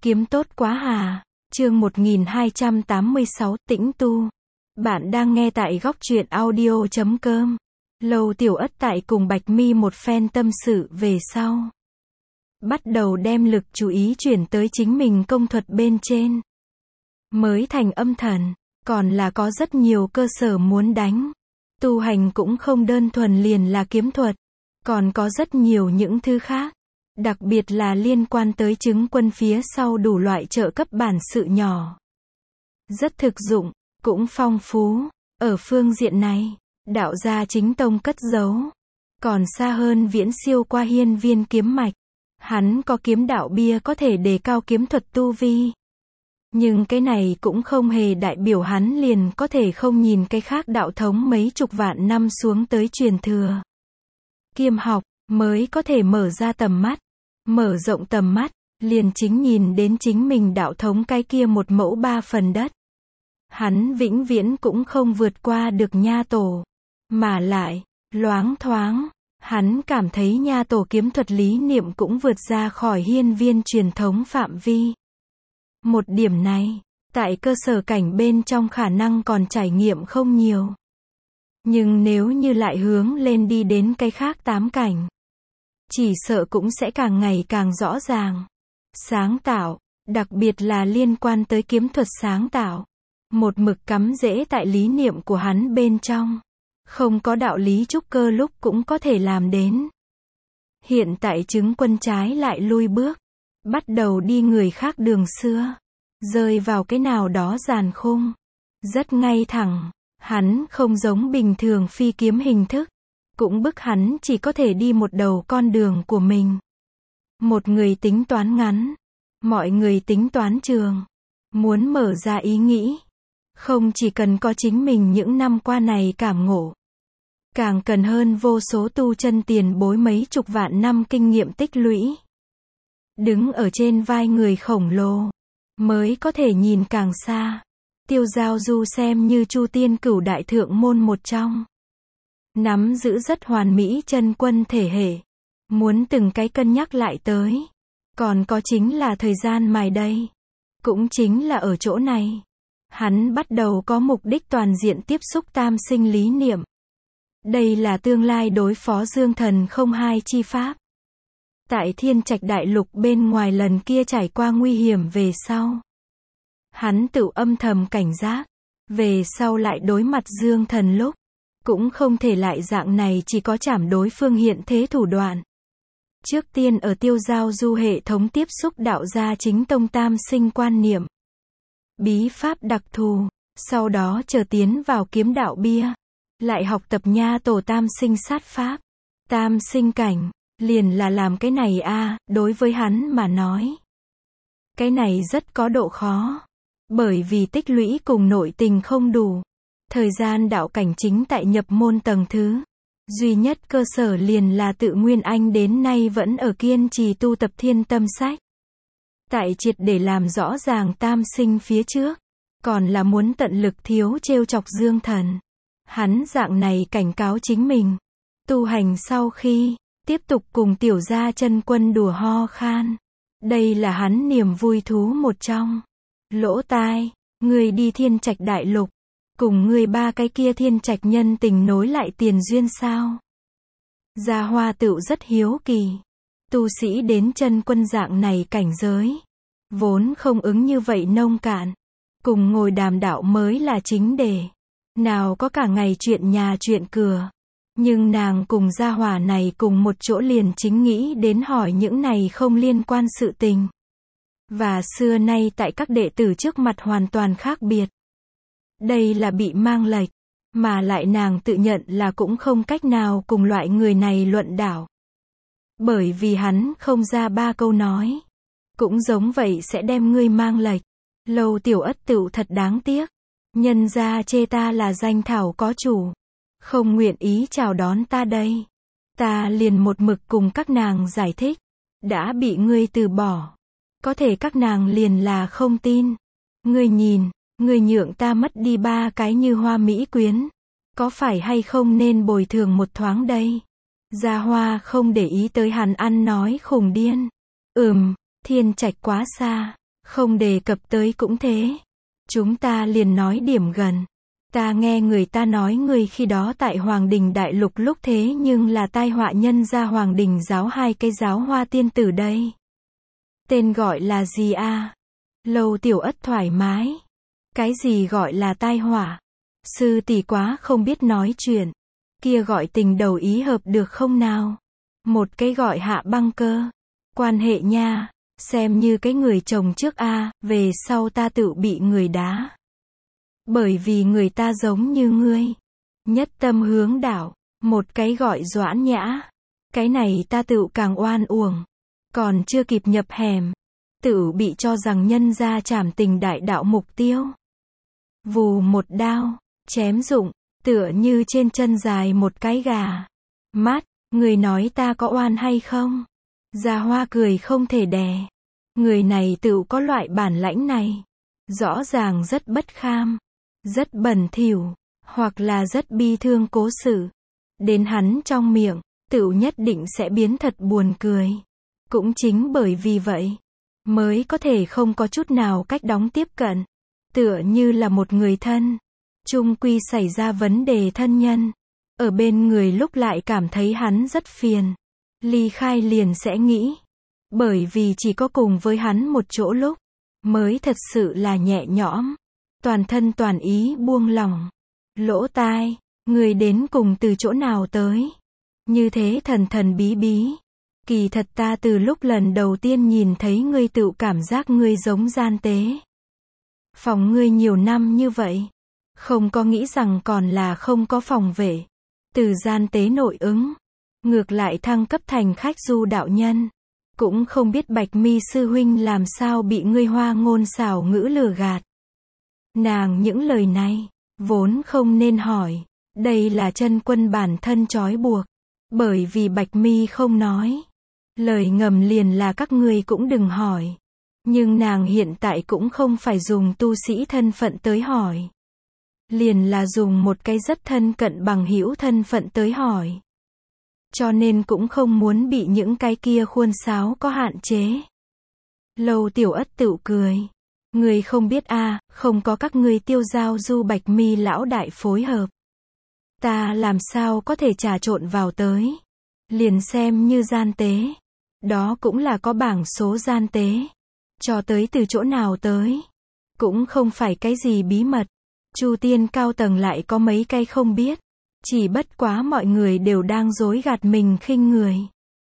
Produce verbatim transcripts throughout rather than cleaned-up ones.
Kiếm tốt quá hà. Chương một nghìn hai trăm tám mươi sáu, tĩnh tu. Bạn đang nghe tại góc truyện audio chấm com. Lâu Tiểu Ất tại cùng Bạch Mi một phen tâm sự về sau. Bắt đầu đem lực chú ý chuyển tới chính mình công thuật bên trên. Mới thành âm thần, còn là có rất nhiều cơ sở muốn đánh. Tu hành cũng không đơn thuần liền là kiếm thuật, còn có rất nhiều những thứ khác. Đặc biệt là liên quan tới chứng quân phía sau đủ loại trợ cấp bản sự nhỏ. Rất thực dụng, cũng phong phú. Ở phương diện này, đạo gia chính tông cất giấu. Còn xa hơn viễn siêu qua hiên viên kiếm mạch. Hắn có kiếm đạo bia có thể đề cao kiếm thuật tu vi. Nhưng cái này cũng không hề đại biểu hắn liền có thể không nhìn cái khác đạo thống mấy chục vạn năm xuống tới truyền thừa. Kiêm học, mới có thể mở ra tầm mắt. Mở rộng tầm mắt, liền chính nhìn đến chính mình đạo thống cái kia một mẫu ba phần đất. Hắn vĩnh viễn cũng không vượt qua được nha tổ. Mà lại, loáng thoáng, hắn cảm thấy nha tổ kiếm thuật lý niệm cũng vượt ra khỏi hiên viên truyền thống phạm vi. Một điểm này, tại cơ sở cảnh bên trong khả năng còn trải nghiệm không nhiều. Nhưng nếu như lại hướng lên đi đến cái khác tám cảnh, chỉ sợ cũng sẽ càng ngày càng rõ ràng. Sáng tạo, đặc biệt là liên quan tới kiếm thuật sáng tạo. Một mực cắm rễ tại lý niệm của hắn bên trong. Không có đạo lý trúc cơ lúc cũng có thể làm đến. Hiện tại chứng quân trái lại lui bước. Bắt đầu đi người khác đường xưa. Rơi vào cái nào đó giàn khung. Rất ngay thẳng. Hắn không giống bình thường phi kiếm hình thức. Cũng bức hắn chỉ có thể đi một đầu con đường của mình. Một người tính toán ngắn. Mọi người tính toán trường. Muốn mở ra ý nghĩ. Không chỉ cần có chính mình những năm qua này cảm ngộ. Càng cần hơn vô số tu chân tiền bối mấy chục vạn năm kinh nghiệm tích lũy. Đứng ở trên vai người khổng lồ. Mới có thể nhìn càng xa. Tiêu Giao Du xem như Chu Tiên Cửu Đại Thượng Môn một trong. Nắm giữ rất hoàn mỹ chân quân thể hệ. Muốn từng cái cân nhắc lại tới. Còn có chính là thời gian mài đây. Cũng chính là ở chỗ này. Hắn bắt đầu có mục đích toàn diện tiếp xúc tam sinh lý niệm. Đây là tương lai đối phó Dương Thần không hai chi pháp. Tại Thiên Trạch Đại Lục bên ngoài lần kia trải qua nguy hiểm về sau. Hắn tự âm thầm cảnh giác. Về sau lại đối mặt Dương Thần lúc. Cũng không thể lại dạng này chỉ có chảm đối phương hiện thế thủ đoạn. Trước tiên ở Tiêu Giao Du hệ thống tiếp xúc đạo gia chính tông tam sinh quan niệm. Bí pháp đặc thù, sau đó chờ tiến vào kiếm đạo bia. Lại học tập nha tổ tam sinh sát pháp. Tam sinh cảnh, liền là làm cái này a đối với hắn mà nói. Cái này rất có độ khó. Bởi vì tích lũy cùng nội tình không đủ. Thời gian đạo cảnh chính tại nhập môn tầng thứ. Duy nhất cơ sở liền là tự Nguyên Anh đến nay vẫn ở kiên trì tu tập thiên tâm sách. Tại triệt để làm rõ ràng tam sinh phía trước. Còn là muốn tận lực thiếu trêu chọc Dương Thần. Hắn dạng này cảnh cáo chính mình. Tu hành sau khi, tiếp tục cùng tiểu gia chân quân đùa ho khan. Đây là hắn niềm vui thú một trong. Lỗ tai, người đi Thiên Trạch Đại Lục. Cùng người ba cái kia Thiên Trạch nhân tình nối lại tiền duyên sao? Gia Hoa tựu rất hiếu kỳ. Tu sĩ đến chân quân dạng này cảnh giới. Vốn không ứng như vậy nông cạn. Cùng ngồi đàm đạo mới là chính đề. Nào có cả ngày chuyện nhà chuyện cửa. Nhưng nàng cùng Gia Hỏa này cùng một chỗ liền chính nghĩ đến hỏi những này không liên quan sự tình. Và xưa nay tại các đệ tử trước mặt hoàn toàn khác biệt. Đây là bị mang lệch. Mà lại nàng tự nhận là cũng không cách nào cùng loại người này luận đảo. Bởi vì hắn không ra ba câu nói. Cũng giống vậy sẽ đem ngươi mang lệch. Lâu Tiểu Ất tựu thật đáng tiếc. Nhân gia chê ta là danh thảo có chủ. Không nguyện ý chào đón ta đây. Ta liền một mực cùng các nàng giải thích. Đã bị ngươi từ bỏ. Có thể các nàng liền là không tin. Ngươi nhìn, ngươi nhượng ta mất đi ba cái như hoa mỹ quyến. Có phải hay không nên bồi thường một thoáng đây? Gia Hoa không để ý tới hắn ăn nói khùng điên. Ừm, Thiên Trạch quá xa. Không đề cập tới cũng thế. Chúng ta liền nói điểm gần. Ta nghe người ta nói ngươi khi đó tại Hoàng Đình Đại Lục lúc thế nhưng là tai họa nhân ra Hoàng Đình giáo hai cái giáo hoa tiên tử đây. Tên gọi là gì a? Lâu Tiểu Ất thoải mái. Cái gì gọi là tai họa? Sư tỷ quá không biết nói chuyện. Kia gọi tình đầu ý hợp được không nào? Một cái gọi Hạ Băng Cơ. Quan hệ nha, xem như cái người chồng trước a, về sau ta tự bị người đá. Bởi vì người ta giống như ngươi. Nhất tâm hướng đạo. Một cái gọi Doãn Nhã. Cái này ta tự càng oan uổng. Còn chưa kịp nhập hẻm. Tự bị cho rằng nhân ra trảm tình đại đạo mục tiêu. Vù một đao. Chém rụng. Tựa như trên chân dài một cái gà. Mát. Người nói ta có oan hay không? Gia Hoa cười không thể đè. Người này tự có loại bản lãnh này. Rõ ràng rất bất kham. Rất bẩn thỉu. Hoặc là rất bi thương cố sự. Đến hắn trong miệng, tự nhất định sẽ biến thật buồn cười. Cũng chính bởi vì vậy, mới có thể không có chút nào cách đóng tiếp cận. Tựa như là một người thân. Chung quy xảy ra vấn đề thân nhân. Ở bên người lúc lại cảm thấy hắn rất phiền. Ly khai liền sẽ nghĩ. Bởi vì chỉ có cùng với hắn một chỗ lúc, mới thật sự là nhẹ nhõm. Toàn thân toàn ý buông lỏng. Lỗ tai, người đến cùng từ chỗ nào tới? Như thế thần thần bí bí. Kỳ thật ta từ lúc lần đầu tiên nhìn thấy ngươi tự cảm giác ngươi giống gian tế. Phòng ngươi nhiều năm như vậy. Không có nghĩ rằng còn là không có phòng vệ. Từ gian tế nội ứng. Ngược lại thăng cấp thành khách du đạo nhân. Cũng không biết Bạch Mi sư huynh làm sao bị ngươi hoa ngôn xảo ngữ lừa gạt. Nàng những lời này, vốn không nên hỏi. Đây là chân quân bản thân trói buộc. Bởi vì Bạch Mi không nói. Lời ngầm liền là các ngươi cũng đừng hỏi. Nhưng nàng hiện tại cũng không phải dùng tu sĩ thân phận tới hỏi. Liền là dùng một cái rất thân cận bằng hữu thân phận tới hỏi. Cho nên cũng không muốn bị những cái kia khuôn sáo có hạn chế. Lâu Tiểu Ất tự cười. Người không biết a, à, không có các ngươi Tiêu Giao Du Bạch Mi lão đại phối hợp. Ta làm sao có thể trà trộn vào tới. Liền xem như gian tế. Đó cũng là có bảng số gian tế. Cho tới từ chỗ nào tới. Cũng không phải cái gì bí mật. Chu tiên cao tầng lại có mấy cái không biết. Chỉ bất quá mọi người đều đang dối gạt mình khinh người.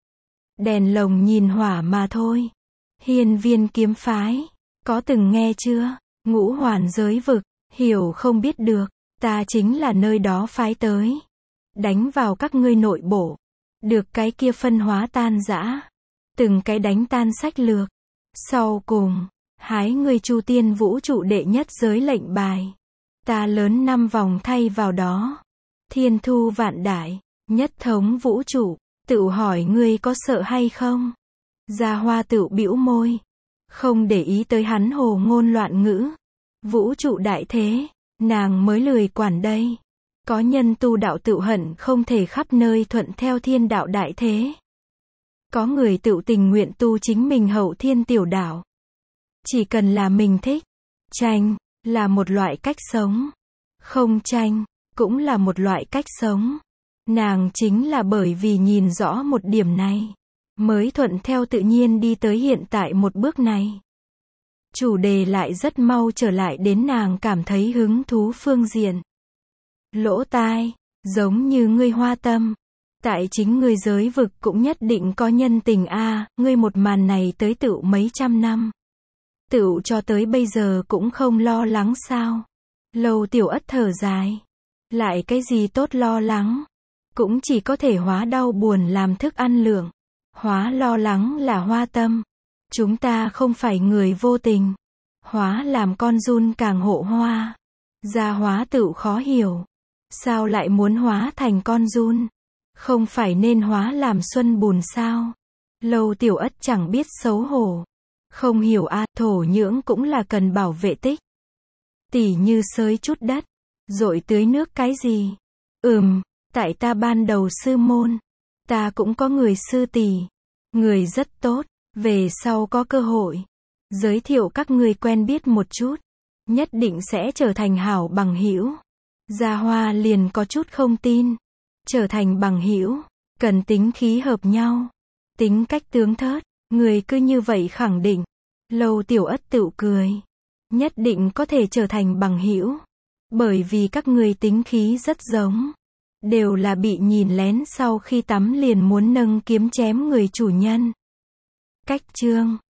Đèn lồng nhìn hỏa mà thôi. Hiên Viên kiếm phái. Có từng nghe chưa? Ngũ hoàn giới vực. Hiểu không biết được. Ta chính là nơi đó phái tới. Đánh vào các ngươi nội bộ. Được cái kia phân hóa tan rã. Từng cái đánh tan sách lược. Sau cùng, hái ngươi Chu tiên vũ trụ đệ nhất giới lệnh bài. Ta lớn năm vòng thay vào đó. Thiên thu vạn đại, nhất thống vũ trụ. Tự hỏi ngươi có sợ hay không? Gia Hoa tự bĩu môi. Không để ý tới hắn hồ ngôn loạn ngữ. Vũ trụ đại thế, nàng mới lười quản đây. Có nhân tu đạo tự hận không thể khắp nơi thuận theo thiên đạo đại thế. Có người tự tình nguyện tu chính mình hậu thiên tiểu đạo. Chỉ cần là mình thích. Tranh, là một loại cách sống. Không tranh, cũng là một loại cách sống. Nàng chính là bởi vì nhìn rõ một điểm này. Mới thuận theo tự nhiên đi tới hiện tại một bước này. Chủ đề lại rất mau trở lại đến nàng cảm thấy hứng thú phương diện. Lỗ tai, giống như ngươi hoa tâm. Tại chính ngươi giới vực cũng nhất định có nhân tình a, à, ngươi một màn này tới tựu mấy trăm năm. Tựu cho tới bây giờ cũng không lo lắng sao. Lâu Tiểu Ất thở dài. Lại cái gì tốt lo lắng. Cũng chỉ có thể hóa đau buồn làm thức ăn lượng. Hóa lo lắng là hoa tâm. Chúng ta không phải người vô tình. Hóa làm con giun càng hộ hoa. Gia hóa tự khó hiểu. Sao lại muốn hóa thành con giun? Không phải nên hóa làm xuân bùn sao? Lâu Tiểu Ất chẳng biết xấu hổ. Không hiểu a, à, thổ nhưỡng cũng là cần bảo vệ tích. Tỉ như xới chút đất. Rồi tưới nước cái gì? Ừm, tại ta ban đầu sư môn. Ta cũng có người sư tỷ. Người rất tốt. Về sau có cơ hội. Giới thiệu các ngươi quen biết một chút. Nhất định sẽ trở thành hảo bằng hữu. Gia Hoa liền có chút không tin. Trở thành bằng hữu, cần tính khí hợp nhau. Tính cách tướng thớt, người cứ như vậy khẳng định. Lâu Tiểu Ất tự cười. Nhất định có thể trở thành bằng hữu. Bởi vì các ngươi tính khí rất giống. Đều là bị nhìn lén sau khi tắm liền muốn nâng kiếm chém người chủ nhân. Cách chương